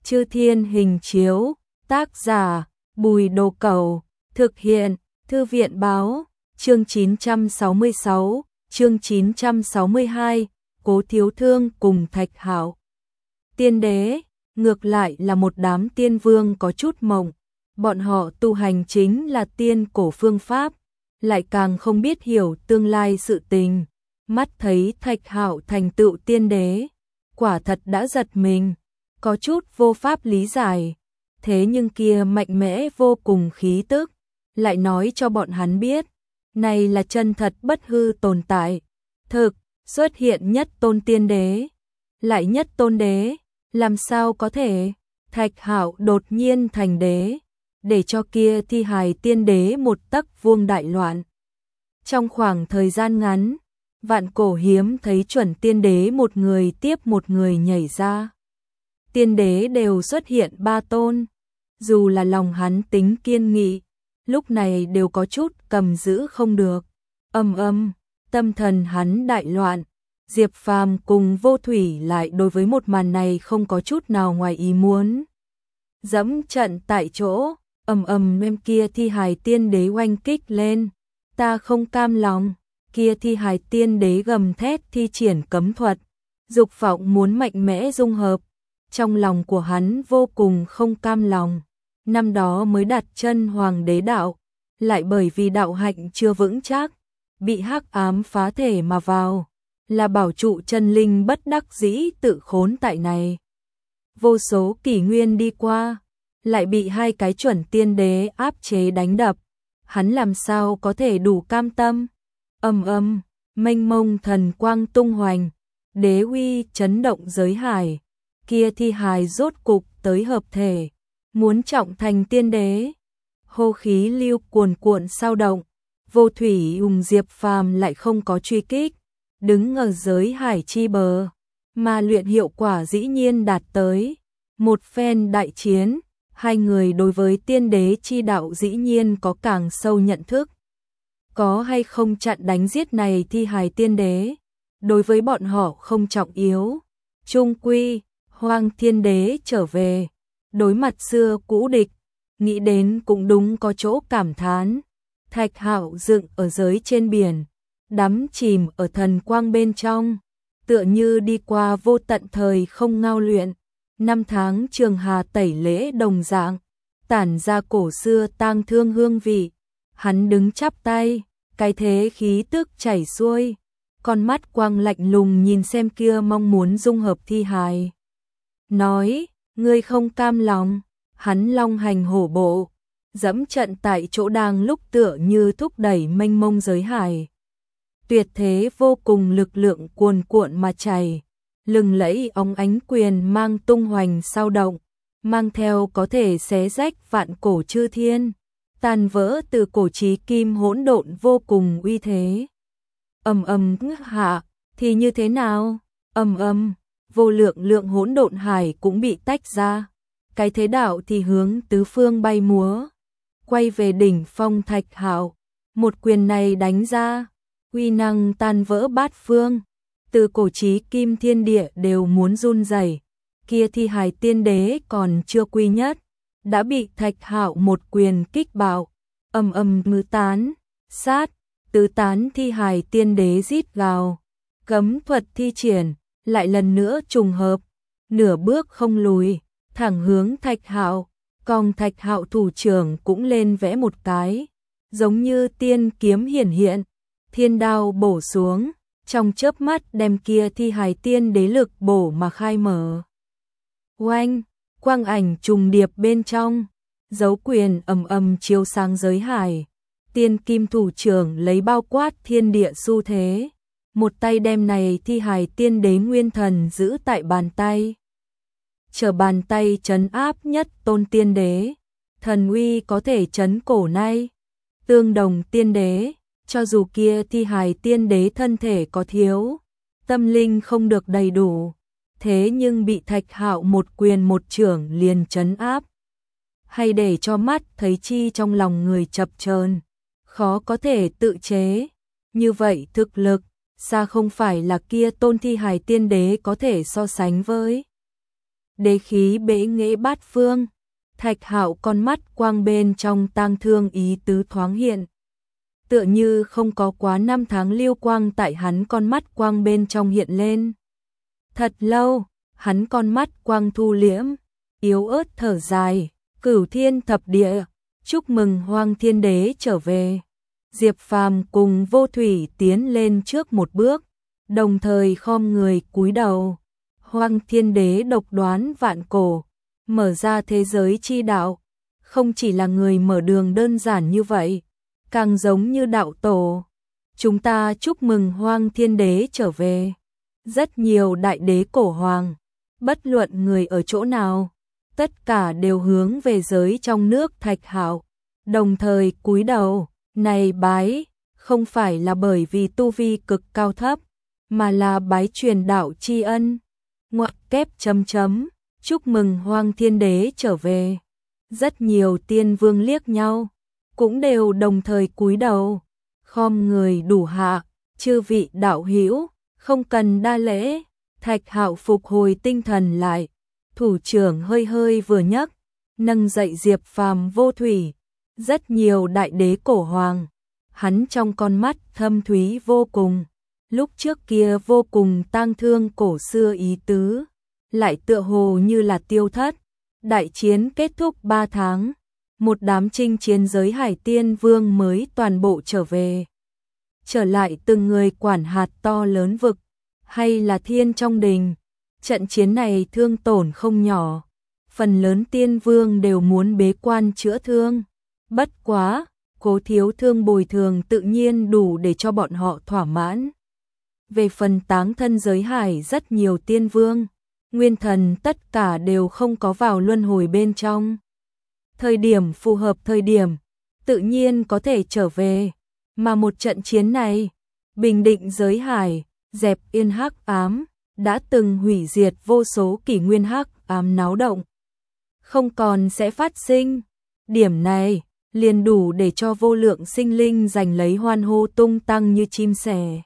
Chư Thiên Hình Chiếu, tác giả Bùi Đồ Cẩu, thực hiện Thư viện Báo, chương 966, chương 962, Cố Thiếu Thương cùng Thạch Hạo. Tiên đế, ngược lại là một đám tiên vương có chút mộng, bọn họ tu hành chính là tiên cổ phương pháp, lại càng không biết hiểu tương lai sự tình. Mắt thấy Thạch Hạo thành tựu tiên đế, quả thật đã giật mình, có chút vô pháp lý giải. Thế nhưng kia mạnh mẽ vô cùng khí tức, lại nói cho bọn hắn biết, này là chân thật bất hư tồn tại. Thực, xuất hiện nhất tôn tiên đế, lại nhất tôn đế, làm sao có thể? Thạch Hạo đột nhiên thành đế, để cho kia thi hài tiên đế một tấc vuông đại loạn. Trong khoảng thời gian ngắn, vạn cổ hiếm thấy chuẩn tiên đế một người tiếp một người nhảy ra. Tiên đế đều xuất hiện 3 tôn, dù là lòng hắn tính kiên nghị, lúc này đều có chút cầm giữ không được. Tâm thần hắn đại loạn. Diệp Phàm cùng Vô Thủy lại đối với một màn này không có chút nào ngoài ý muốn. Dẫm trận tại chỗ, em kia thi hài tiên đế oanh kích lên. Ta không cam lòng, kia thi hài tiên đế gầm thét thi triển cấm thuật, dục vọng muốn mạnh mẽ dung hợp. Trong lòng của hắn vô cùng không cam lòng. Năm đó mới đặt chân hoàng đế đạo, lại bởi vì đạo hạnh chưa vững chắc, bị hắc ám phá thể mà vào, là bảo trụ chân linh bất đắc dĩ tự khốn tại này. Vô số kỷ nguyên đi qua, lại bị 2 cái chuẩn tiên đế áp chế đánh đập, hắn làm sao có thể đủ cam tâm. Mênh mông thần quang tung hoành, đế uy chấn động giới hải, kia thi hài rốt cục tới hợp thể, muốn trọng thành tiên đế. Hô khí lưu cuồn cuộn sao động, Vô Thủy cùng Diệp Phàm lại không có truy kích, đứng ở giới hải chi bờ, mà luyện hiệu quả dĩ nhiên đạt tới. Một phen đại chiến, 2 người đối với tiên đế chi đạo dĩ nhiên có càng sâu nhận thức. Có hay không chặn đánh giết này thi hài tiên đế, đối với bọn họ không trọng yếu. Trung quy, Hoang Thiên Đế trở về, đối mặt xưa cũ địch, nghĩ đến cũng đúng có chỗ cảm thán. Thạch Hạo dựng ở giới trên biển, đắm chìm ở thần quang bên trong, tựa như đi qua vô tận thời không ngao luyện. 5 tháng trường hà tẩy lễ đồng dạng, tản ra cổ xưa tang thương hương vị. Hắn đứng chắp tay, cái thế khí tức chảy xuôi, con mắt quang lạnh lùng nhìn xem kia mong muốn dung hợp thi hài. Nói, ngươi không cam lòng, hắn long hành hổ bộ, dẫm trận tại chỗ đang lúc tựa như thúc đẩy mênh mông giới hải. Tuyệt thế vô cùng lực lượng cuồn cuộn mà chảy, lừng lẫy óng ánh quyền mang tung hoành sao động, mang theo có thể xé rách vạn cổ chư thiên, tàn vỡ từ cổ chí kim hỗn độn vô cùng uy thế. Hạ, thì như thế nào? Vô lượng lượng hỗn độn hải cũng bị tách ra, cái thế đạo thì hướng tứ phương bay múa, quay về đỉnh phong Thạch Hạo, một quyền này đánh ra, uy năng tan vỡ bát phương, từ cổ chí kim thiên địa đều muốn run rẩy. Kia thi hài tiên đế còn chưa quy nhất, đã bị Thạch Hạo một quyền kích bạo, ngư tán, sát, tứ tán thi hài tiên đế rít gào, cấm thuật thi triển, lại lần nữa trùng hợp, nửa bước không lùi, thẳng hướng Thạch Hạo, còn Thạch Hạo thủ trưởng cũng lên vẽ một cái, giống như tiên kiếm hiển hiện, thiên đao bổ xuống, trong chớp mắt đem kia thi hài tiên đế lực bổ mà khai mở. Oanh, quang ảnh trùng điệp bên trong, dấu quyền chiếu sáng giới hải, tiên kim thủ trưởng lấy bao quát thiên địa xu thế, một tay đem này thi hài tiên đế nguyên thần giữ tại bàn tay. Chờ bàn tay trấn áp nhất tôn tiên đế, thần uy có thể trấn cổ nay. Tương đồng tiên đế, cho dù kia thi hài tiên đế thân thể có thiếu, tâm linh không được đầy đủ, thế nhưng bị Thạch Hạo một quyền một chưởng liền trấn áp. Hay để cho mắt thấy chi trong lòng người chập chờn, khó có thể tự chế. Như vậy thực lực, xa không phải là kia tôn thi hài tiên đế có thể so sánh với. đế khí bệ nghệ bát phương. Thạch Hạo con mắt quang bên trong tang thương ý tứ thoáng hiện. Tựa như không có quá 5 tháng lưu quang tại hắn con mắt quang bên trong hiện lên. Thật lâu, hắn con mắt quang thu liễm, yếu ớt thở dài, cửu thiên thập địa, chúc mừng Hoang Thiên Đế trở về. Diệp Phàm cùng Vô Thủy tiến lên trước một bước, đồng thời khom người cúi đầu. Hoang Thiên Đế độc đoán vạn cổ, mở ra thế giới chi đạo, không chỉ là người mở đường đơn giản như vậy, càng giống như đạo tổ. Chúng ta chúc mừng Hoang Thiên Đế trở về. Rất nhiều đại đế cổ hoàng, bất luận người ở chỗ nào, tất cả đều hướng về giới trong nước Thạch Hạo, đồng thời cúi đầu, này bái, không phải là bởi vì tu vi cực cao thấp, mà là bái truyền đạo tri ân. Ngoặc kép chấm chấm, chúc mừng Hoang Thiên Đế trở về. Rất nhiều tiên vương liếc nhau, cũng đều đồng thời cúi đầu, khom người đủ hạ, chư vị đạo hữu, không cần đa lễ. Thạch Hạo phục hồi tinh thần lại, thủ trưởng hơi hơi vừa nhấc, nâng dậy Diệp Phàm Vô Thủy, rất nhiều đại đế cổ hoàng, hắn trong con mắt thâm thúy vô cùng, lúc trước kia vô cùng tang thương cổ xưa ý tứ, lại tựa hồ như là tiêu thất. Đại chiến kết thúc 3 tháng, một đám chinh chiến giới hải tiên vương mới toàn bộ trở về. Trở lại từng người quản hạt to lớn vực, hay là thiên trong đình, trận chiến này thương tổn không nhỏ, phần lớn tiên vương đều muốn bế quan chữa thương. Bất quá, Cố Thiếu Thương bồi thường tự nhiên đủ để cho bọn họ thỏa mãn. Về phần táng thân giới hải rất nhiều tiên vương, nguyên thần tất cả đều không có vào luân hồi bên trong. Thời điểm phù hợp thời điểm, tự nhiên có thể trở về, mà một trận chiến này, bình định giới hải, dẹp yên hắc ám, đã từng hủy diệt vô số kỷ nguyên hắc ám náo động. Không còn sẽ phát sinh, điểm này liền đủ để cho vô lượng sinh linh giành lấy hoan hô tung tăng như chim sẻ.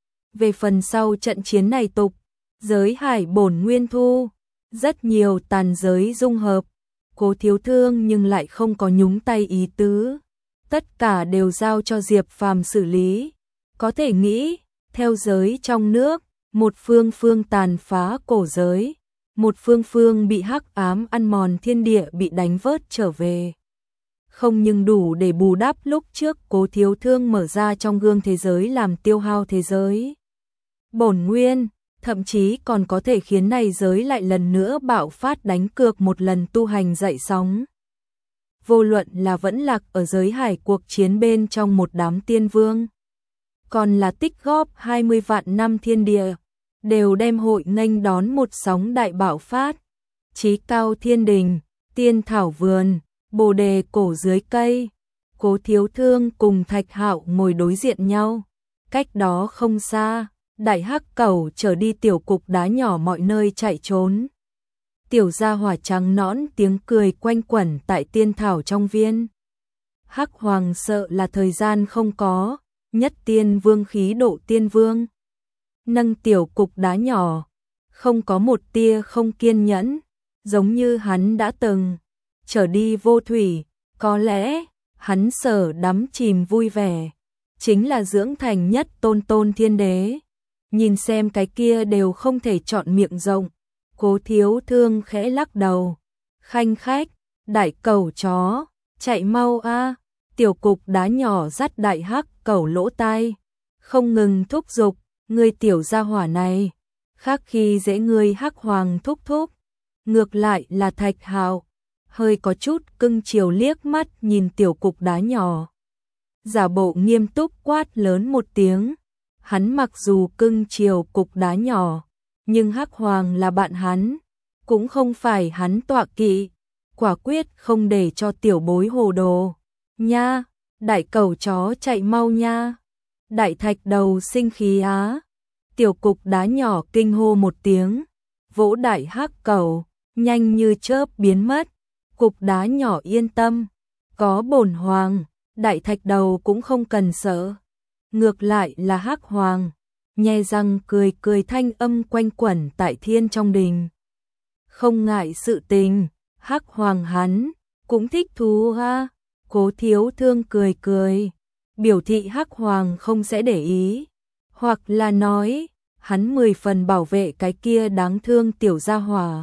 Về phần sau trận chiến này tục, giới hải bổn nguyên thu, rất nhiều tàn giới dung hợp, Cố Thiếu Thương nhưng lại không có nhúng tay ý tứ, tất cả đều giao cho Diệp Phàm xử lý. Có thể nghĩ, theo giới trong nước, một phương phương tàn phá cổ giới, một phương phương bị hắc ám ăn mòn thiên địa bị đánh vớt trở về. Không nhưng đủ để bù đắp lúc trước Cố Thiếu Thương mở ra trong gương thế giới làm tiêu hao thế giới bổn nguyên, thậm chí còn có thể khiến này giới lại lần nữa bạo phát đánh cược một lần tu hành dậy sóng. Vô luận là vẫn lạc ở giới hải cuộc chiến bên trong một đám tiên vương, còn là tích góp 20 vạn năm thiên địa, đều đem hội nghênh đón một sóng đại bạo phát. Chí cao thiên đình, tiên thảo vườn, bồ đề cổ dưới cây, Cố Thiếu Thương cùng Thạch Hạo ngồi đối diện nhau, cách đó không xa. Đại hắc cẩu trở đi tiểu cục đá nhỏ mọi nơi chạy trốn. Tiểu gia hỏa trắng nõn tiếng cười quanh quẩn tại tiên thảo trong viên. Hắc hoàng sợ là thời gian không có, nhất tiên vương khí độ tiên vương. Nâng tiểu cục đá nhỏ, không có một tia không kiên nhẫn, giống như hắn đã từng. Trở đi Vô Thủy, có lẽ, hắn sở đắm chìm vui vẻ, chính là dưỡng thành nhất tôn thiên đế. Nhìn xem cái kia đều không thể chọn miệng rộng, Cố Thiếu Thương khẽ lắc đầu. Khanh khách, đại cẩu chó, chạy mau a! Tiểu cục đá nhỏ dắt đại hắc cẩu lỗ tai, không ngừng thúc giục, ngươi tiểu gia hỏa này, khác khi dễ ngươi hắc hoàng thúc thúc. Ngược lại là Thạch Hạo, hơi có chút cưng chiều liếc mắt nhìn tiểu cục đá nhỏ. Giả bộ nghiêm túc quát lớn một tiếng. Hắn mặc dù cưng chiều cục đá nhỏ, nhưng hắc hoàng là bạn hắn, cũng không phải hắn tọa kỵ, quả quyết không để cho tiểu bối hồ đồ. Nha, đại cẩu chó chạy mau nha. Đại thạch đầu sinh khí á. Tiểu cục đá nhỏ kinh hô một tiếng, vỗ đại hắc cẩu, nhanh như chớp biến mất. Cục đá nhỏ yên tâm, có bổn hoàng, đại thạch đầu cũng không cần sợ. Ngược lại là hắc hoàng, nhe răng cười thanh âm quanh quẩn tại thiên trong đình. không ngại sự tình, Hắc Hoàng hắn cũng thích thú ha. Cố Thiếu Thương cười cười, biểu thị Hắc Hoàng không sẽ để ý, hoặc là nói, hắn 10 phần bảo vệ cái kia đáng thương tiểu gia hỏa.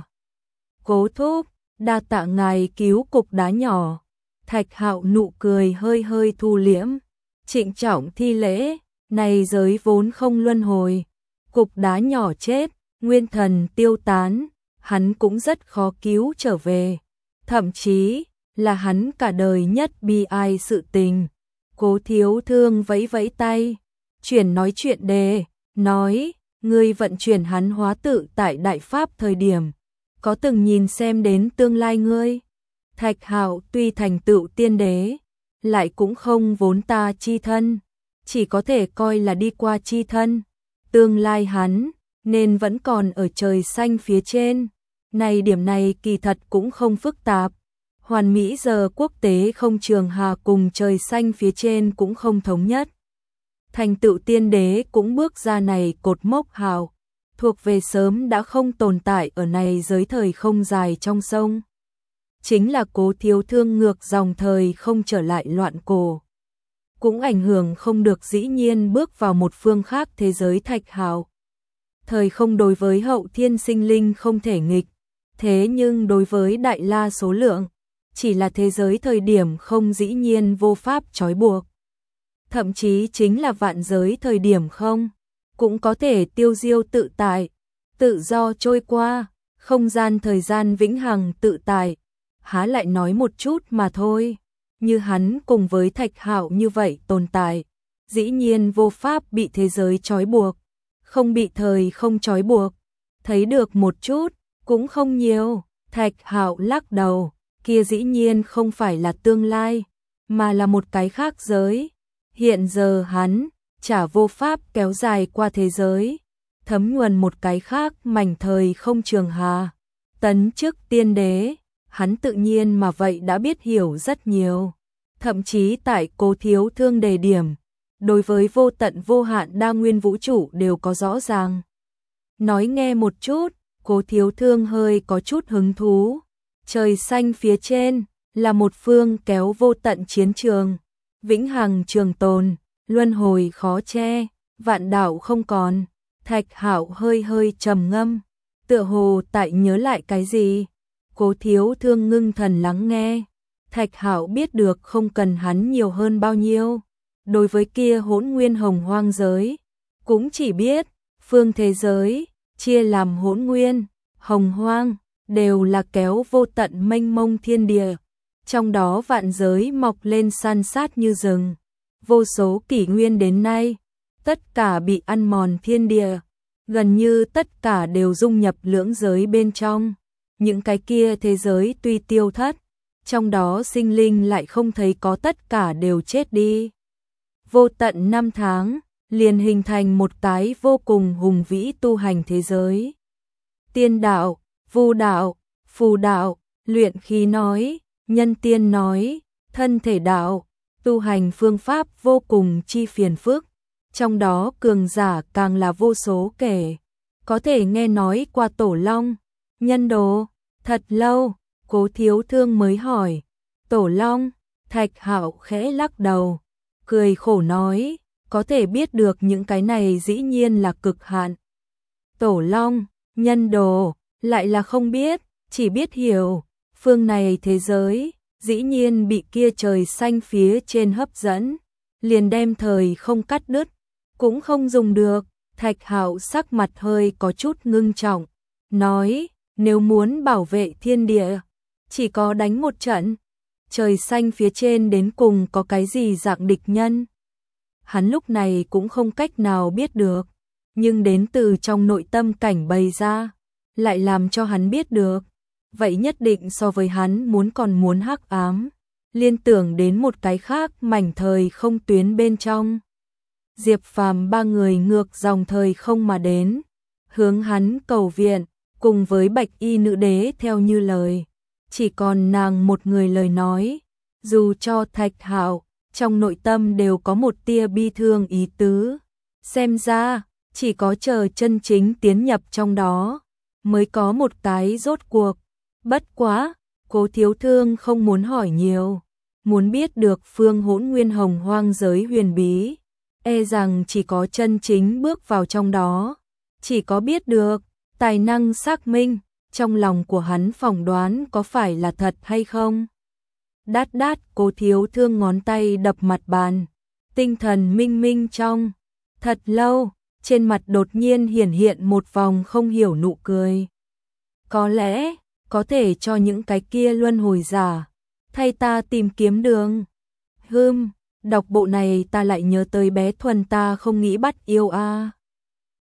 Cố thúc, đa tạ ngài cứu cục đá nhỏ. Thạch Hạo nụ cười hơi hơi thu liễm, trịnh trọng thi lễ, này giới vốn không luân hồi, cục đá nhỏ chết, nguyên thần tiêu tán, hắn cũng rất khó cứu trở về, thậm chí là hắn cả đời nhất bi ai sự tình. Cố Thiếu Thương vẫy vẫy tay, chuyển nói chuyện đề, nói, ngươi vận chuyển hắn hóa tự tại Đại Pháp thời điểm, có từng nhìn xem đến tương lai ngươi? Thạch Hạo tuy thành tựu tiên đế, lại cũng không vốn ta chi thân, chỉ có thể coi là đi qua chi thân. Tương lai hắn, nên vẫn còn ở trời xanh phía trên. Này điểm này kỳ thật cũng không phức tạp. Hoàn Mỹ giờ quốc tế không trường hà cùng trời xanh phía trên cũng không thống nhất. Thành tựu tiên đế cũng bước ra này cột mốc hào, thuộc về sớm đã không tồn tại ở này giới thời không dài trong sông. Chính là Cố Thiếu Thương ngược dòng thời không trở lại loạn cổ. Cũng ảnh hưởng không được dĩ nhiên bước vào một phương khác thế giới Thạch Hạo. Thời không đối với hậu thiên sinh linh không thể nghịch, thế nhưng đối với đại la số lượng, chỉ là thế giới thời điểm không dĩ nhiên vô pháp trói buộc. Thậm chí chính là vạn giới thời điểm không, cũng có thể tiêu diêu tự tại, tự do trôi qua, không gian thời gian vĩnh hằng tự tại. Há lại nói một chút mà thôi, như hắn cùng với Thạch Hạo như vậy tồn tại, dĩ nhiên vô pháp bị thế giới trói buộc, không bị thời không trói buộc, thấy được một chút, cũng không nhiều. Thạch Hạo lắc đầu, kia dĩ nhiên không phải là tương lai, mà là một cái khác giới. Hiện giờ hắn, chả vô pháp kéo dài qua thế giới, thấm nhuần một cái khác mảnh thời không trường hà. Tấn chức tiên đế, hắn tự nhiên mà vậy đã biết hiểu rất nhiều. Thậm chí tại Cố Thiếu Thương đề điểm, đối với vô tận vô hạn đa nguyên vũ trụ đều có rõ ràng. Nói nghe một chút, Cố Thiếu Thương hơi có chút hứng thú. Trời xanh phía trên là một phương kéo vô tận chiến trường, vĩnh hằng trường tồn, luân hồi khó che, vạn đạo không còn. Thạch Hạo hơi hơi trầm ngâm, tựa hồ tại nhớ lại cái gì. Cố Thiếu Thương ngưng thần lắng nghe. Thạch Hạo biết được không cần hắn nhiều hơn bao nhiêu. Đối với kia hỗn nguyên hồng hoang giới, cũng chỉ biết phương thế giới chia làm hỗn nguyên, hồng hoang, đều là kéo vô tận mênh mông thiên địa. Trong đó vạn giới mọc lên san sát như rừng. Vô số kỷ nguyên đến nay, tất cả bị ăn mòn thiên địa, gần như tất cả đều dung nhập lưỡng giới bên trong. Những cái kia thế giới tuy tiêu thất, trong đó sinh linh lại không thấy có, tất cả đều chết đi. Vô tận năm tháng, liền hình thành một cái vô cùng hùng vĩ tu hành thế giới. Tiên đạo, vu đạo, phù đạo, luyện khí nói, nhân tiên nói, thân thể đạo, tu hành phương pháp vô cùng chi phiền phức, trong đó cường giả càng là vô số kể. Có thể nghe nói qua Tổ Long, Nhân Đồ, thật lâu, Cố Thiếu Thương mới hỏi, Tổ Long? Thạch Hạo khẽ lắc đầu, cười khổ nói, có thể biết được những cái này dĩ nhiên là cực hạn. Tổ Long, Nhân Đồ, lại là không biết, chỉ biết hiểu, phương này thế giới, dĩ nhiên bị kia trời xanh phía trên hấp dẫn, liền đem thời không cắt đứt, cũng không dùng được. Thạch Hạo sắc mặt hơi có chút ngưng trọng, nói, nếu muốn bảo vệ thiên địa, chỉ có đánh một trận. Trời xanh phía trên đến cùng có cái gì dạng địch nhân? Hắn lúc này cũng không cách nào biết được, nhưng đến từ trong nội tâm cảnh bày ra, lại làm cho hắn biết được. Vậy nhất định so với hắn muốn còn muốn hắc ám, liên tưởng đến một cái khác mảnh thời không tuyến bên trong. Diệp Phàm ba người ngược dòng thời không mà đến, hướng hắn cầu viện, cùng với Bạch Y nữ đế theo như lời. Chỉ còn nàng một người lời nói, dù cho Thạch Hạo, trong nội tâm đều có một tia bi thương ý tứ. Xem ra, chỉ có chờ chân chính tiến nhập trong đó, mới có một cái rốt cuộc. Bất quá, Cố Thiếu Thương không muốn hỏi nhiều, muốn biết được phương Hỗn Nguyên Hồng Hoang giới huyền bí, e rằng chỉ có chân chính bước vào trong đó, chỉ có biết được, tài năng xác minh, trong lòng của hắn phỏng đoán có phải là thật hay không. Đát đát, Cố Thiếu Thương ngón tay đập mặt bàn, tinh thần minh minh trong. Thật lâu, trên mặt đột nhiên hiển hiện một vòng không hiểu nụ cười. Có lẽ, có thể cho những cái kia luân hồi giả, thay ta tìm kiếm đường. Đọc bộ này ta lại nhớ tới bé Thuần ta không nghĩ bắt yêu a.